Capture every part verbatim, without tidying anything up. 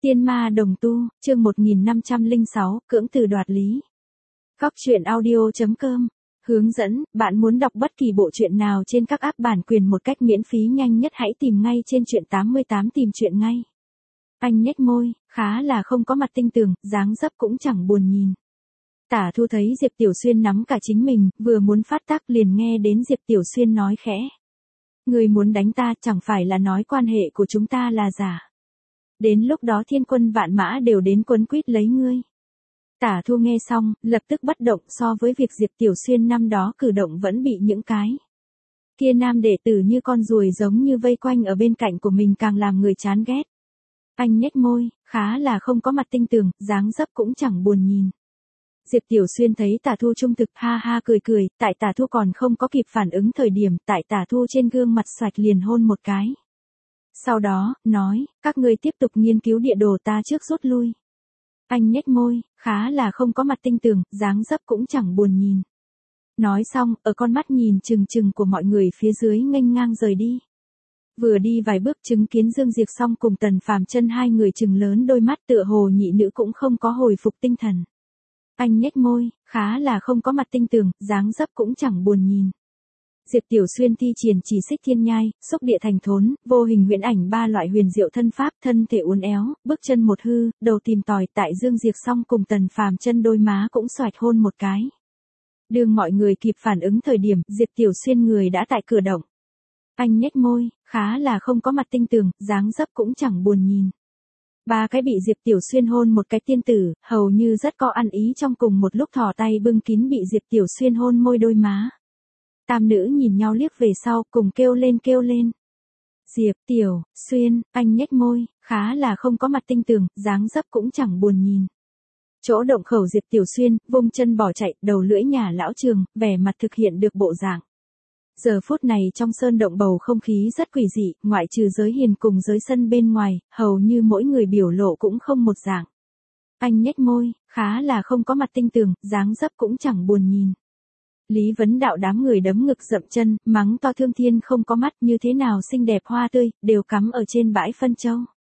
Tiên ma đồng tu, chương một nghìn năm trăm lẻ sáu, cưỡng từ đoạt lý. Góc truyện audio chấm com. Hướng dẫn, bạn muốn đọc bất kỳ bộ truyện nào trên các app bản quyền một cách miễn phí nhanh nhất hãy tìm ngay trên truyện tám mươi tám tìm truyện ngay. Anh nhếch môi, khá là không có mặt tinh tường, dáng dấp cũng chẳng buồn nhìn. Tả Thu thấy Diệp Tiểu Xuyên nắm cả chính mình, vừa muốn phát tác liền nghe đến Diệp Tiểu Xuyên nói khẽ. Người muốn đánh ta chẳng phải là nói quan hệ của chúng ta là giả. Đến lúc đó thiên quân vạn mã đều đến quấn quýt lấy ngươi. Tả Thu nghe xong, lập tức bất động so với việc Diệp Tiểu Xuyên năm đó cử động vẫn bị những cái kia nam đệ tử như con ruồi giống như vây quanh ở bên cạnh của mình càng làm người chán ghét. Anh nhếch môi, khá là không có mặt tinh tường, dáng dấp cũng chẳng buồn nhìn. Diệp Tiểu Xuyên thấy Tả Thu trung thực ha ha cười cười, tại Tả Thu còn không có kịp phản ứng thời điểm, tại Tả Thu trên gương mặt xoạch liền hôn một cái. Sau đó, nói, các ngươi tiếp tục nghiên cứu địa đồ ta trước rút lui. Anh nhếch môi, khá là không có mặt tinh tường, dáng dấp cũng chẳng buồn nhìn. Nói xong, ở con mắt nhìn chừng chừng của mọi người phía dưới nghênh ngang rời đi. Vừa đi vài bước chứng kiến Dương Diệp Song cùng Tần Phàm Chân hai người chừng lớn đôi mắt tựa hồ nhị nữ cũng không có hồi phục tinh thần. Anh nhếch môi, khá là không có mặt tinh tường, dáng dấp cũng chẳng buồn nhìn. Diệp Tiểu Xuyên thi triển chỉ xích thiên nhai, xúc địa thành thốn, vô hình huyễn ảnh ba loại huyền diệu thân pháp, thân thể uốn éo, bước chân một hư, đầu tìm tòi, tại Dương Diệp Song cùng Tần Phàm Chân đôi má cũng xoạch hôn một cái. Đương mọi người kịp phản ứng thời điểm, Diệp Tiểu Xuyên người đã tại cửa động. Anh nhếch môi, khá là không có mặt tinh tường, dáng dấp cũng chẳng buồn nhìn. Ba cái bị Diệp Tiểu Xuyên hôn một cái tiên tử, hầu như rất có ăn ý trong cùng một lúc thò tay bưng kín bị Diệp Tiểu Xuyên hôn môi đôi má. Tam nữ nhìn nhau liếc về sau, cùng kêu lên kêu lên. Diệp Tiểu Xuyên, anh nhếch môi, khá là không có mặt tinh tường, dáng dấp cũng chẳng buồn nhìn. Chỗ động khẩu Diệp Tiểu Xuyên, vung chân bỏ chạy, đầu lưỡi nhà lão Trường, vẻ mặt thực hiện được bộ dạng. Giờ phút này trong sơn động bầu không khí rất quỷ dị, ngoại trừ giới hiền cùng giới sân bên ngoài, hầu như mỗi người biểu lộ cũng không một dạng. Anh nhếch môi, khá là không có mặt tinh tường, dáng dấp cũng chẳng buồn nhìn. Lý Vấn Đạo đám người đấm ngực dậm chân, mắng to Thương Thiên không có mắt như thế nào xinh đẹp hoa tươi, đều cắm ở trên bãi phân châu.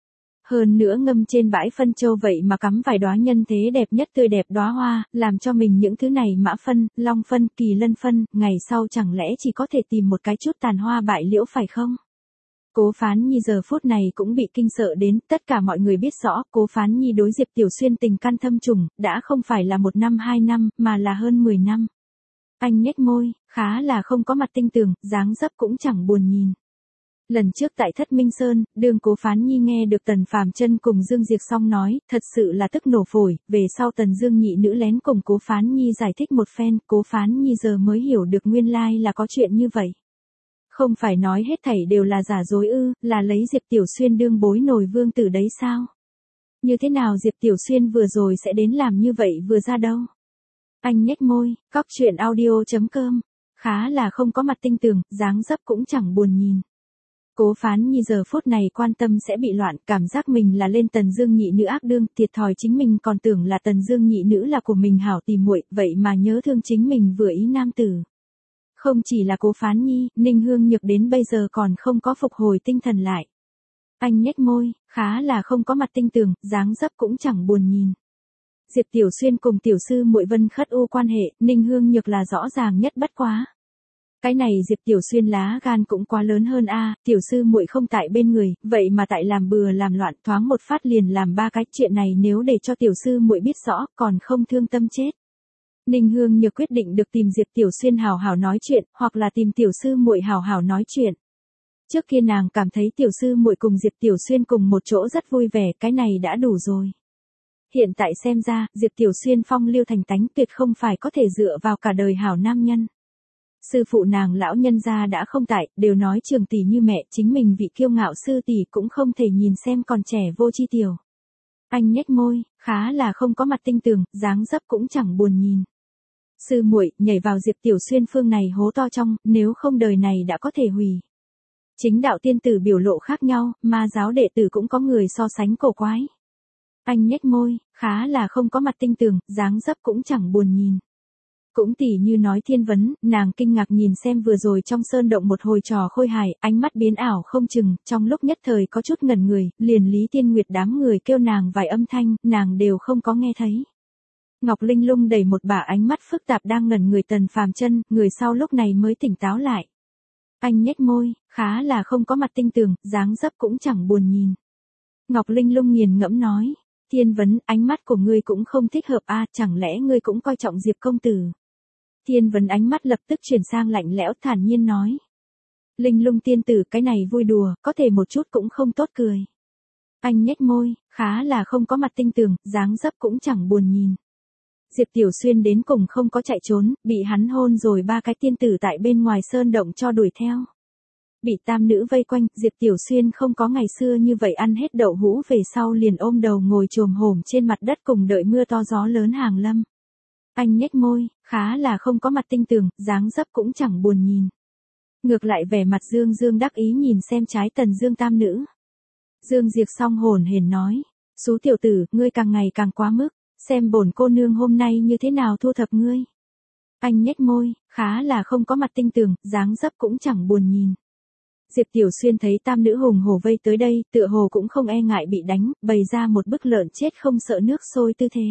Hơn nữa ngâm trên bãi phân châu vậy mà cắm vài đóa nhân thế đẹp nhất tươi đẹp đóa hoa, làm cho mình những thứ này mã phân, long phân, kỳ lân phân, ngày sau chẳng lẽ chỉ có thể tìm một cái chút tàn hoa bại liễu phải không? Cố Phán Nhi giờ phút này cũng bị kinh sợ đến, tất cả mọi người biết rõ, Cố Phán Nhi đối Diệp Tiểu Xuyên tình căn thâm trùng, đã không phải là một năm hai năm, mà là hơn mười năm. Anh nhếch môi, khá là không có mặt tinh tường, dáng dấp cũng chẳng buồn nhìn. Lần trước tại Thất Minh Sơn, đường Cố Phán Nhi nghe được Tần Phàm Chân cùng Dương Diệp Song nói, thật sự là tức nổ phổi, về sau Tần Dương nhị nữ lén cùng Cố Phán Nhi giải thích một phen, Cố Phán Nhi giờ mới hiểu được nguyên lai là có chuyện như vậy. Không phải nói hết thảy đều là giả dối ư, là lấy Diệp Tiểu Xuyên đương bối nổi vương tử đấy sao? Như thế nào Diệp Tiểu Xuyên vừa rồi sẽ đến làm như vậy vừa ra đâu? Anh nhếch môi, góc truyện audio chấm com, khá là không có mặt tinh tường, dáng dấp cũng chẳng buồn nhìn. Cố Phán Nhi giờ phút này quan tâm sẽ bị loạn, cảm giác mình là lên Tần Dương nhị nữ ác đương, thiệt thòi chính mình còn tưởng là Tần Dương nhị nữ là của mình hảo tỉ muội, vậy mà nhớ thương chính mình vừa ý nam tử. Không chỉ là Cố Phán Nhi, Ninh Hương Nhược đến bây giờ còn không có phục hồi tinh thần lại. Anh nhếch môi, khá là không có mặt tinh tường, dáng dấp cũng chẳng buồn nhìn. Diệp Tiểu Xuyên cùng tiểu sư muội Vân Khất U quan hệ, Ninh Hương Nhược là rõ ràng nhất bất quá. Cái này Diệp Tiểu Xuyên lá gan cũng quá lớn hơn a, tiểu sư muội không tại bên người, vậy mà tại làm bừa làm loạn, thoáng một phát liền làm ba cái chuyện này, nếu để cho tiểu sư muội biết rõ, còn không thương tâm chết. Ninh Hương Nhược quyết định được tìm Diệp Tiểu Xuyên hào hào nói chuyện, hoặc là tìm tiểu sư muội hào hào nói chuyện. Trước kia nàng cảm thấy tiểu sư muội cùng Diệp Tiểu Xuyên cùng một chỗ rất vui vẻ, cái này đã đủ rồi. Hiện tại xem ra, Diệp Tiểu Xuyên phong lưu thành tánh tuyệt không phải có thể dựa vào cả đời hảo nam nhân. Sư phụ nàng lão nhân gia đã không tại, đều nói Trường tỷ như mẹ, chính mình vị kiêu ngạo sư tỷ cũng không thể nhìn xem còn trẻ vô chi tiểu. Anh nhếch môi, khá là không có mặt tinh tường, dáng dấp cũng chẳng buồn nhìn. Sư muội, nhảy vào Diệp Tiểu Xuyên phương này hố to trong, nếu không đời này đã có thể hủy. Chính đạo tiên tử biểu lộ khác nhau, ma giáo đệ tử cũng có người so sánh cổ quái. Anh nhếch môi, khá là không có mặt tinh tường, dáng dấp cũng chẳng buồn nhìn. Cũng tỉ như nói Thiên Vấn, nàng kinh ngạc nhìn xem vừa rồi trong sơn động một hồi trò khôi hài, ánh mắt biến ảo không chừng, trong lúc nhất thời có chút ngẩn người, liền Lý Tiên Nguyệt đám người kêu nàng vài âm thanh, nàng đều không có nghe thấy. Ngọc Linh Lung đẩy một bả ánh mắt phức tạp đang ngẩn người Tần Phàm Chân, người sau lúc này mới tỉnh táo lại. Anh nhếch môi, khá là không có mặt tinh tường, dáng dấp cũng chẳng buồn nhìn. Ngọc Linh Lung nghiền ngẫm nói, Thiên Vấn, ánh mắt của ngươi cũng không thích hợp a, chẳng lẽ ngươi cũng coi trọng Diệp công tử? Thiên Vấn ánh mắt lập tức chuyển sang lạnh lẽo thản nhiên nói. Linh Lung tiên tử, cái này vui đùa, có thể một chút cũng không tốt cười. Anh nhếch môi, khá là không có mặt tinh tường, dáng dấp cũng chẳng buồn nhìn. Diệp Tiểu Xuyên đến cùng không có chạy trốn, bị hắn hôn rồi ba cái tiên tử tại bên ngoài sơn động cho đuổi theo. Bị tam nữ vây quanh, Diệp Tiểu Xuyên không có ngày xưa như vậy ăn hết đậu hũ về sau liền ôm đầu ngồi chồm hổm trên mặt đất cùng đợi mưa to gió lớn hàng lâm. Anh nhếch môi, khá là không có mặt tinh tường, dáng dấp cũng chẳng buồn nhìn. Ngược lại vẻ mặt Dương Dương đắc ý nhìn xem trái Tần Dương tam nữ. Dương Diệp song hồn hển nói, Sú tiểu tử, ngươi càng ngày càng quá mức, xem bổn cô nương hôm nay như thế nào thu thập ngươi. Anh nhếch môi, khá là không có mặt tinh tường, dáng dấp cũng chẳng buồn nhìn. Diệp Tiểu Xuyên thấy tam nữ hùng hổ vây tới đây, tựa hồ cũng không e ngại bị đánh, bày ra một bức lợn chết không sợ nước sôi tư thế.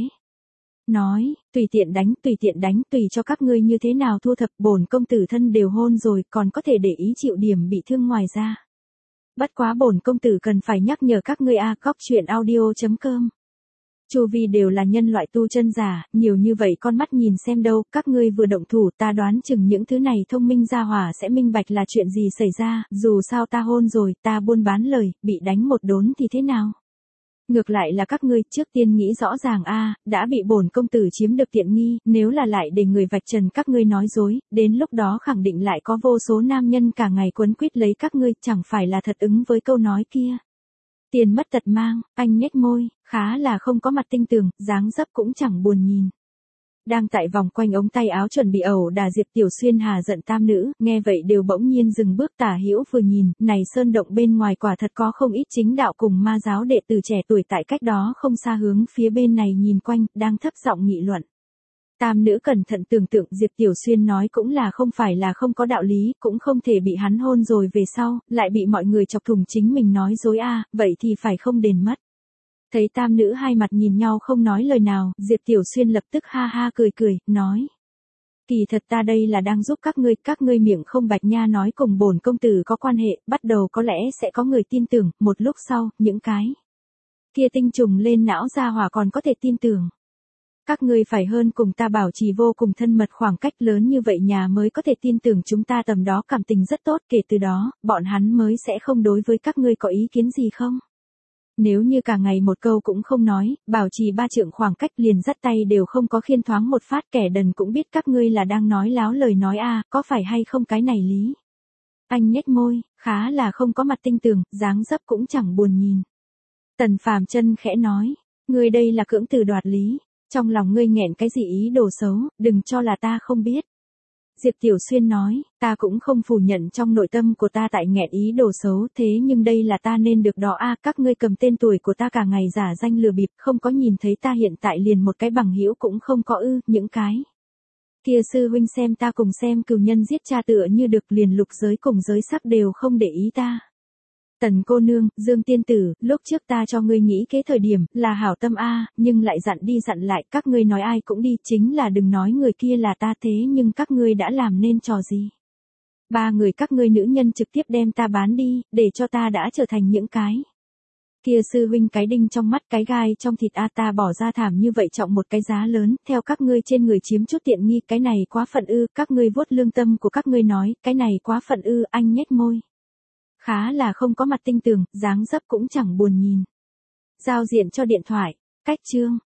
Nói, tùy tiện đánh, tùy tiện đánh, tùy cho các ngươi như thế nào thu thập, bổn công tử thân đều hôn rồi, còn có thể để ý chịu điểm bị thương ngoài ra. Bất quá bổn công tử cần phải nhắc nhở các ngươi a, cóc truyện audio chấm com. Chu vi đều là nhân loại tu chân giả, nhiều như vậy con mắt nhìn xem đâu, các ngươi vừa động thủ, ta đoán chừng những thứ này thông minh gia hỏa sẽ minh bạch là chuyện gì xảy ra, dù sao ta hôn rồi, ta buôn bán lời, bị đánh một đốn thì thế nào? Ngược lại là các ngươi trước tiên nghĩ rõ ràng a, đã bị bổn công tử chiếm được tiện nghi, nếu là lại để người vạch trần các ngươi nói dối, đến lúc đó khẳng định lại có vô số nam nhân cả ngày quấn quýt lấy các ngươi, chẳng phải là thật ứng với câu nói kia. Tiền mất tật mang, anh nhếch môi, khá là không có mặt tinh tường, dáng dấp cũng chẳng buồn nhìn. Đang tại vòng quanh ống tay áo chuẩn bị ẩu đả Diệp Tiểu Xuyên hà giận tam nữ, nghe vậy đều bỗng nhiên dừng bước tả hữu vừa nhìn, này sơn động bên ngoài quả thật có không ít chính đạo cùng ma giáo đệ tử trẻ tuổi tại cách đó không xa hướng phía bên này nhìn quanh, đang thấp giọng nghị luận. Tam nữ cẩn thận tưởng tượng Diệp Tiểu Xuyên nói cũng là không phải là không có đạo lý, cũng không thể bị hắn hôn rồi về sau, lại bị mọi người chọc thủng chính mình nói dối a, vậy thì phải không đền mất. Thấy tam nữ hai mặt nhìn nhau không nói lời nào, Diệp Tiểu Xuyên lập tức ha ha cười cười, nói. Kỳ thật ta đây là đang giúp các ngươi, các ngươi miệng không bạch nha nói cùng bổn công tử có quan hệ, bắt đầu có lẽ sẽ có người tin tưởng, một lúc sau, những cái kia tinh trùng lên não ra hỏa còn có thể tin tưởng. Các ngươi phải hơn cùng ta bảo trì vô cùng thân mật khoảng cách lớn như vậy nhà mới có thể tin tưởng chúng ta tầm đó cảm tình rất tốt, kể từ đó, bọn hắn mới sẽ không đối với các ngươi có ý kiến gì không? Nếu như cả ngày một câu cũng không nói, bảo trì ba trượng khoảng cách liền dắt tay đều không có khiên thoáng một phát, kẻ đần cũng biết các ngươi là đang nói láo lời nói a, có phải hay không cái này lý? Anh nhếch môi, khá là không có mặt tinh tường, dáng dấp cũng chẳng buồn nhìn. Tần Phàm Chân khẽ nói, ngươi đây là cưỡng từ đoạt lý, trong lòng ngươi nghẹn cái gì ý đồ xấu, đừng cho là ta không biết. Diệp Tiểu Xuyên nói, ta cũng không phủ nhận trong nội tâm của ta tại nghẹn ý đồ xấu, thế nhưng đây là ta nên được đó a, các ngươi cầm tên tuổi của ta cả ngày giả danh lừa bịp, không có nhìn thấy ta hiện tại liền một cái bằng hữu cũng không có ư, những cái kia sư huynh xem ta cùng xem cừu nhân giết cha tựa như được, liền lục giới cùng giới sắc đều không để ý ta. Tần cô nương, Dương tiên tử, lúc trước ta cho ngươi nghĩ kế thời điểm, là hảo tâm a, nhưng lại dặn đi dặn lại, các ngươi nói ai cũng đi, chính là đừng nói người kia là ta, thế nhưng các ngươi đã làm nên trò gì? Ba người các ngươi nữ nhân trực tiếp đem ta bán đi, để cho ta đã trở thành những cái kia sư huynh cái đinh trong mắt cái gai trong thịt a, ta bỏ ra thảm như vậy trọng một cái giá lớn, theo các ngươi trên người chiếm chút tiện nghi, cái này quá phận ư, các ngươi vuốt lương tâm của các ngươi nói, cái này quá phận ư, anh nhếch môi. Khá là không có mặt tinh tường, dáng dấp cũng chẳng buồn nhìn. Giao diện cho điện thoại, cách chương.